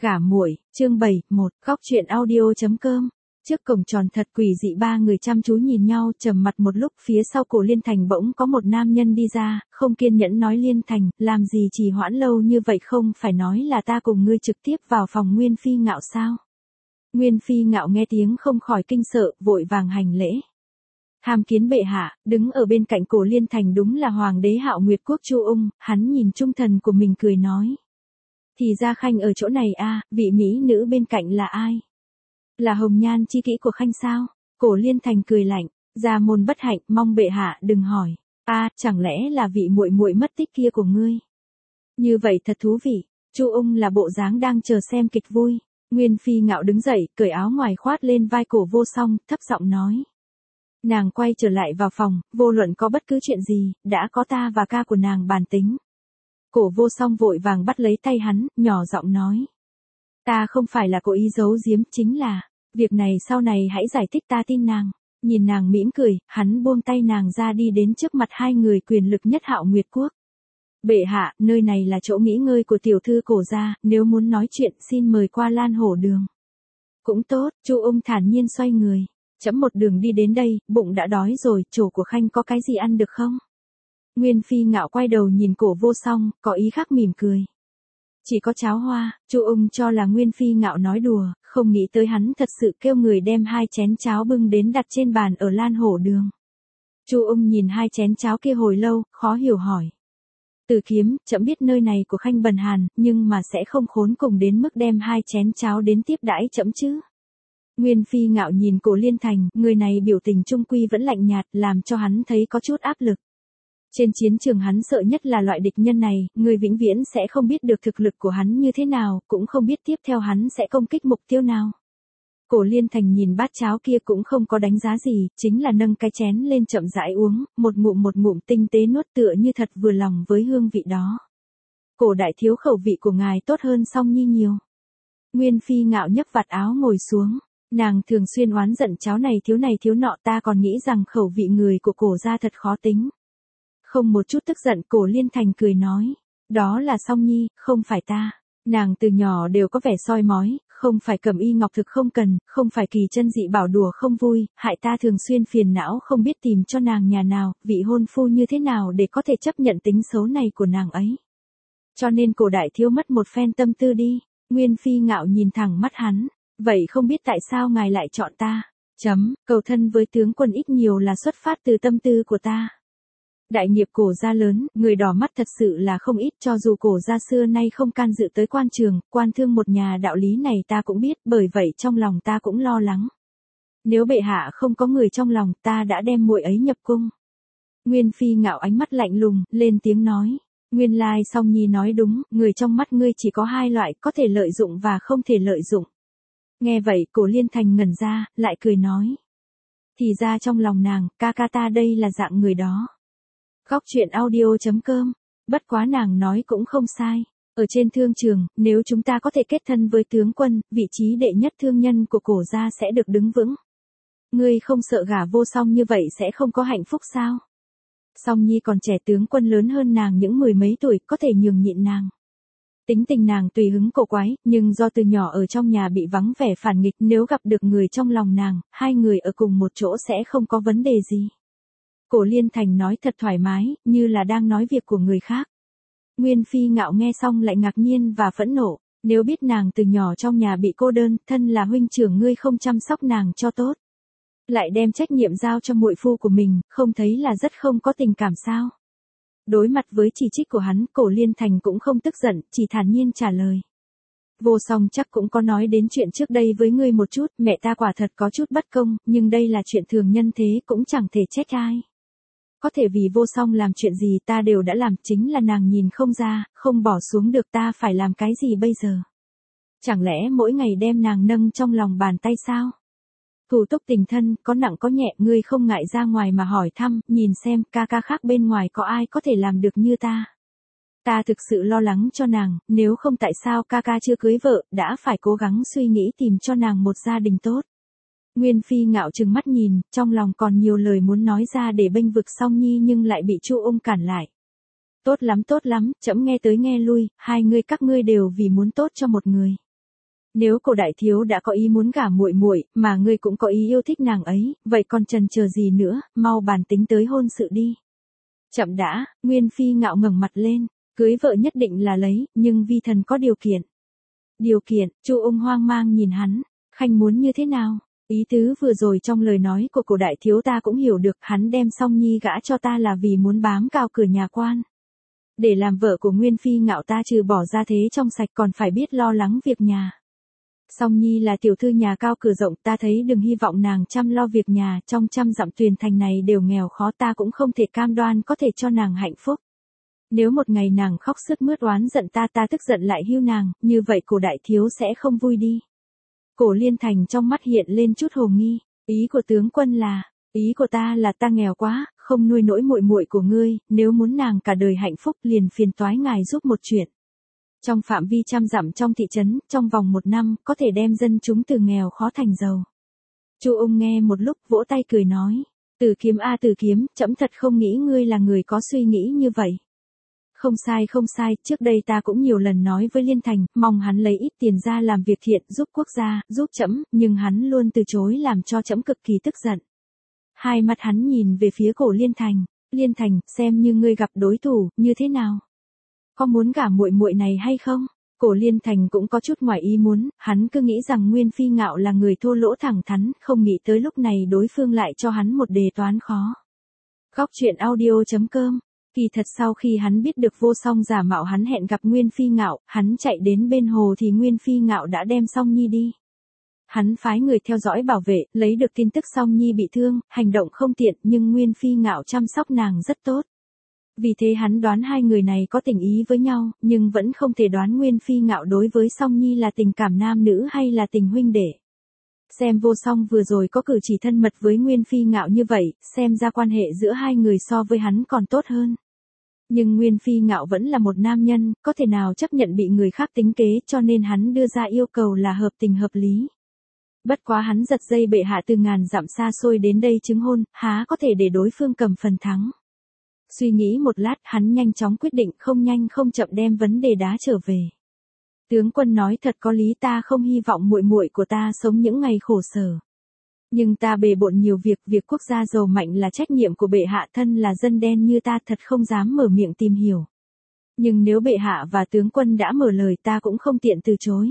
Gả muội, chương 7, 1, góc chuyện audio.com. Trước cổng tròn thật quỷ dị, ba người chăm chú nhìn nhau trầm mặt một lúc, phía sau Cổ Liên Thành bỗng có một nam nhân đi ra, không kiên nhẫn nói: Liên Thành, làm gì trì hoãn lâu như vậy, không phải nói là ta cùng ngươi trực tiếp vào phòng Nguyên Phi Ngạo sao? Nguyên Phi Ngạo nghe tiếng không khỏi kinh sợ, vội vàng hành lễ. Tham kiến bệ hạ. Đứng ở bên cạnh Cổ Liên Thành đúng là Hoàng đế Hạo Nguyệt Quốc Chu Ung, hắn nhìn trung thần của mình cười nói. Thì ra Khanh ở chỗ này a, vị mỹ nữ bên cạnh là ai? Là Hồng Nhan chi kỷ của Khanh sao? Cổ Liên Thành cười lạnh, gia môn bất hạnh, mong bệ hạ đừng hỏi. A, chẳng lẽ là vị muội muội mất tích kia của ngươi? Như vậy thật thú vị. Chu Ung là bộ dáng đang chờ xem kịch vui. Nguyên Phi Ngạo đứng dậy, cởi áo ngoài khoát lên vai Cổ Vô Song, thấp giọng nói. Nàng quay trở lại vào phòng, vô luận có bất cứ chuyện gì, đã có ta và ca của nàng bàn tính. Cổ Vô Song vội vàng bắt lấy tay hắn, nhỏ giọng nói. Ta không phải là cố ý giấu giếm, chính là, việc này sau này hãy giải thích, ta tin nàng. Nhìn nàng mỉm cười, hắn buông tay nàng ra đi đến trước mặt hai người quyền lực nhất Hạo Nguyệt Quốc. Bệ hạ, nơi này là chỗ nghỉ ngơi của tiểu thư Cổ gia, nếu muốn nói chuyện xin mời qua Lan Hổ Đường. Cũng tốt, Chu Ung thản nhiên xoay người. Chấm một đường đi đến đây, bụng đã đói rồi, chỗ của Khanh có cái gì ăn được không? Nguyên Phi Ngạo quay đầu nhìn Cổ Vô Song, có ý khác mỉm cười. Chỉ có cháo hoa. Chu Ung cho là Nguyên Phi Ngạo nói đùa, không nghĩ tới hắn thật sự kêu người đem hai chén cháo bưng đến đặt trên bàn ở Lan Hổ Đường. Chu Ung nhìn hai chén cháo kia hồi lâu, khó hiểu hỏi. Từ Kiếm, chậm biết nơi này của Khanh bần hàn, nhưng mà sẽ không khốn cùng đến mức đem hai chén cháo đến tiếp đãi chậm chứ. Nguyên Phi Ngạo nhìn Cổ Liên Thành, người này biểu tình trung quy vẫn lạnh nhạt, làm cho hắn thấy có chút áp lực. Trên chiến trường hắn sợ nhất là loại địch nhân này, người vĩnh viễn sẽ không biết được thực lực của hắn như thế nào, cũng không biết tiếp theo hắn sẽ công kích mục tiêu nào. Cổ Liên Thành nhìn bát cháo kia cũng không có đánh giá gì, chính là nâng cái chén lên chậm rãi uống, một ngụm tinh tế nuốt tựa như thật vừa lòng với hương vị đó. Cổ đại thiếu, khẩu vị của ngài tốt hơn Song Nhi nhiều. Nguyên Phi Ngạo nhấc vạt áo ngồi xuống. Nàng thường xuyên oán giận cháu này thiếu nọ, ta còn nghĩ rằng khẩu vị người của Cổ gia thật khó tính. Không một chút tức giận, Cổ Liên Thành cười nói. Đó là Song Nhi, không phải ta. Nàng từ nhỏ đều có vẻ soi mói, không phải Cẩm Y Ngọc Thực không cần, không phải Kỳ Chân Dị Bảo đùa không vui, hại ta thường xuyên phiền não không biết tìm cho nàng nhà nào, vị hôn phu như thế nào để có thể chấp nhận tính xấu này của nàng ấy. Cho nên Cổ đại thiếu mất một phen tâm tư đi. Nguyên Phi Ngạo nhìn thẳng mắt hắn. Vậy không biết tại sao ngài lại chọn ta? Cầu thân với tướng quân ít nhiều là xuất phát từ tâm tư của ta. Đại nghiệp Cổ gia lớn, người đỏ mắt thật sự là không ít, cho dù Cổ gia xưa nay không can dự tới quan trường, quan thương một nhà, đạo lý này ta cũng biết, bởi vậy trong lòng ta cũng lo lắng. Nếu bệ hạ không có người trong lòng, ta đã đem muội ấy nhập cung. Nguyên Phi Ngạo ánh mắt lạnh lùng, lên tiếng nói. Nguyên lai Song Nhi nói đúng, người trong mắt ngươi chỉ có hai loại, có thể lợi dụng và không thể lợi dụng. Nghe vậy, Cổ Liên Thành ngẩn ra, lại cười nói. Thì ra trong lòng nàng, ca ca ta đây là dạng người đó. Góc chuyện audio.com. Bất quá nàng nói cũng không sai. Ở trên thương trường, nếu chúng ta có thể kết thân với tướng quân, vị trí đệ nhất thương nhân của Cổ gia sẽ được đứng vững. Ngươi không sợ gả Vô Song như vậy sẽ không có hạnh phúc sao? Song Nhi còn trẻ, tướng quân lớn hơn nàng những mười mấy tuổi, có thể nhường nhịn nàng. Tính tình nàng tùy hứng cổ quái, nhưng do từ nhỏ ở trong nhà bị vắng vẻ phản nghịch, nếu gặp được người trong lòng nàng, hai người ở cùng một chỗ sẽ không có vấn đề gì. Cổ Liên Thành nói thật thoải mái, như là đang nói việc của người khác. Nguyên Phi Ngạo nghe xong lại ngạc nhiên và phẫn nộ, nếu biết nàng từ nhỏ trong nhà bị cô đơn, thân là huynh trưởng ngươi không chăm sóc nàng cho tốt. Lại đem trách nhiệm giao cho muội phu của mình, không thấy là rất không có tình cảm sao? Đối mặt với chỉ trích của hắn, Cổ Liên Thành cũng không tức giận, chỉ thản nhiên trả lời. Vô Song chắc cũng có nói đến chuyện trước đây với ngươi một chút, mẹ ta quả thật có chút bất công, nhưng đây là chuyện thường nhân thế, cũng chẳng thể trách ai. Có thể vì Vô Song làm chuyện gì ta đều đã làm, chính là nàng nhìn không ra, không bỏ xuống được, ta phải làm cái gì bây giờ? Chẳng lẽ mỗi ngày đem nàng nâng trong lòng bàn tay sao? Thủ túc tình thân, có nặng có nhẹ, ngươi không ngại ra ngoài mà hỏi thăm, nhìn xem ca ca khác bên ngoài có ai có thể làm được như ta. Ta thực sự lo lắng cho nàng, nếu không tại sao ca ca chưa cưới vợ, đã phải cố gắng suy nghĩ tìm cho nàng một gia đình tốt. Nguyên Phi Ngạo trừng mắt nhìn, trong lòng còn nhiều lời muốn nói ra để bênh vực Song Nhi nhưng lại bị Chu Ung cản lại. Tốt lắm, trẫm nghe tới nghe lui, hai ngươi các ngươi đều vì muốn tốt cho một người. Nếu cổ đại thiếu đã có ý muốn gả muội muội, mà ngươi cũng có ý yêu thích nàng ấy, vậy còn chần chờ gì nữa, mau bàn tính tới hôn sự đi. Chậm đã, Nguyên Phi Ngạo ngẩng mặt lên, cưới vợ nhất định là lấy, nhưng vi thần có điều kiện. Điều kiện? Chu Ung hoang mang nhìn hắn, khanh muốn như thế nào? Ý tứ vừa rồi trong lời nói của cổ đại thiếu ta cũng hiểu được, hắn đem Song Nhi gả cho ta là vì muốn bám cao cửa nhà quan. Để làm vợ của Nguyên Phi Ngạo ta trừ bỏ ra thế trong sạch còn phải biết lo lắng việc nhà. Song Nhi là tiểu thư nhà cao cửa rộng, ta thấy đừng hy vọng nàng chăm lo việc nhà, trong trăm dặm Tuyền Thành này đều nghèo khó, ta cũng không thể cam đoan có thể cho nàng hạnh phúc. Nếu một ngày nàng khóc sướt mướt oán giận ta tức giận lại hưu nàng, như vậy cổ đại thiếu sẽ không vui đi. Cổ Liên Thành trong mắt hiện lên chút hồ nghi, ý của tướng quân là, ý của ta là ta nghèo quá, không nuôi nổi muội muội của ngươi, nếu muốn nàng cả đời hạnh phúc liền phiền toái ngài giúp một chuyện. Trong phạm vi trăm dặm trong thị trấn, trong vòng 1 năm, có thể đem dân chúng từ nghèo khó thành giàu. Chu Ung nghe một lúc vỗ tay cười nói, Từ Kiếm a Từ Kiếm, trẫm thật không nghĩ ngươi là người có suy nghĩ như vậy. Không sai, trước đây ta cũng nhiều lần nói với Liên Thành, mong hắn lấy ít tiền ra làm việc thiện, giúp quốc gia, giúp trẫm, nhưng hắn luôn từ chối làm cho trẫm cực kỳ tức giận. Hai mắt hắn nhìn về phía cổ Liên Thành, xem như ngươi gặp đối thủ, như thế nào? Có muốn gả muội muội này hay không? Cổ Liên Thành cũng có chút ngoài ý muốn, hắn cứ nghĩ rằng Nguyên Phi Ngạo là người thô lỗ thẳng thắn, không nghĩ tới lúc này đối phương lại cho hắn một đề toán khó. Góc truyện audio.com. Kỳ thật sau khi hắn biết được Vô Song giả mạo hắn hẹn gặp Nguyên Phi Ngạo, hắn chạy đến bên hồ thì Nguyên Phi Ngạo đã đem Song Nhi đi. Hắn phái người theo dõi bảo vệ, lấy được tin tức Song Nhi bị thương, hành động không tiện, nhưng Nguyên Phi Ngạo chăm sóc nàng rất tốt. Vì thế hắn đoán hai người này có tình ý với nhau, nhưng vẫn không thể đoán Nguyên Phi Ngạo đối với Song Nhi là tình cảm nam nữ hay là tình huynh đệ. Xem Vô Song vừa rồi có cử chỉ thân mật với Nguyên Phi Ngạo như vậy, xem ra quan hệ giữa hai người so với hắn còn tốt hơn. Nhưng Nguyên Phi Ngạo vẫn là một nam nhân, có thể nào chấp nhận bị người khác tính kế, cho nên hắn đưa ra yêu cầu là hợp tình hợp lý. Bất quá hắn giật dây bệ hạ từ ngàn dặm xa xôi đến đây chứng hôn, há có thể để đối phương cầm phần thắng. Suy nghĩ một lát, hắn nhanh chóng quyết định không nhanh không chậm đem vấn đề đá trở về. Tướng quân nói thật có lý, ta không hy vọng muội muội của ta sống những ngày khổ sở. Nhưng ta bề bộn nhiều việc quốc gia giàu mạnh là trách nhiệm của bệ hạ, thân là dân đen như ta thật không dám mở miệng tìm hiểu. Nhưng nếu bệ hạ và tướng quân đã mở lời ta cũng không tiện từ chối.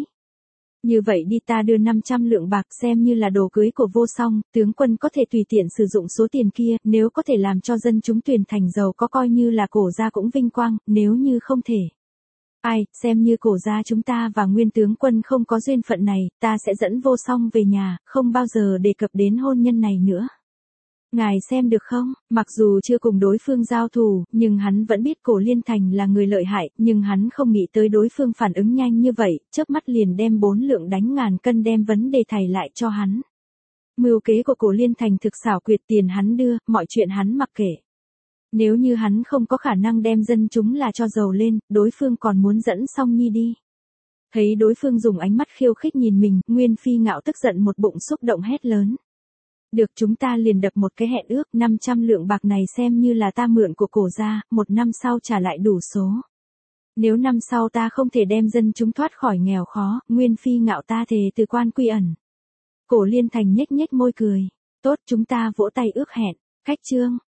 Như vậy đi, ta đưa 500 lượng bạc xem như là đồ cưới của Vô Song, tướng quân có thể tùy tiện sử dụng số tiền kia, nếu có thể làm cho dân chúng Tuyền Thành giàu có coi như là cổ gia cũng vinh quang, nếu như không thể. Ai, xem như cổ gia chúng ta và Nguyên tướng quân không có duyên phận này, ta sẽ dẫn Vô Song về nhà, không bao giờ đề cập đến hôn nhân này nữa. Ngài xem được không, mặc dù chưa cùng đối phương giao thủ, nhưng hắn vẫn biết cổ Liên Thành là người lợi hại, nhưng hắn không nghĩ tới đối phương phản ứng nhanh như vậy, chớp mắt liền đem 4 lượng đánh ngàn cân đem vấn đề thầy lại cho hắn. Mưu kế của cổ Liên Thành thực xảo quyệt, tiền hắn đưa, mọi chuyện hắn mặc kệ. Nếu như hắn không có khả năng đem dân chúng là cho giàu lên, đối phương còn muốn dẫn Song Nhi đi. Thấy đối phương dùng ánh mắt khiêu khích nhìn mình, Nguyên Phi Ngạo tức giận một bụng xúc động hét lớn. Được, chúng ta liền đập một cái hẹn ước, 500 lượng bạc này xem như là ta mượn của cổ gia, 1 năm sau trả lại đủ số. Nếu năm sau ta không thể đem dân chúng thoát khỏi nghèo khó, Nguyên Phi Ngạo ta thề từ quan quy ẩn. Cổ Liên Thành nhếch nhếch môi cười. Tốt, chúng ta vỗ tay ước hẹn. Cách chương.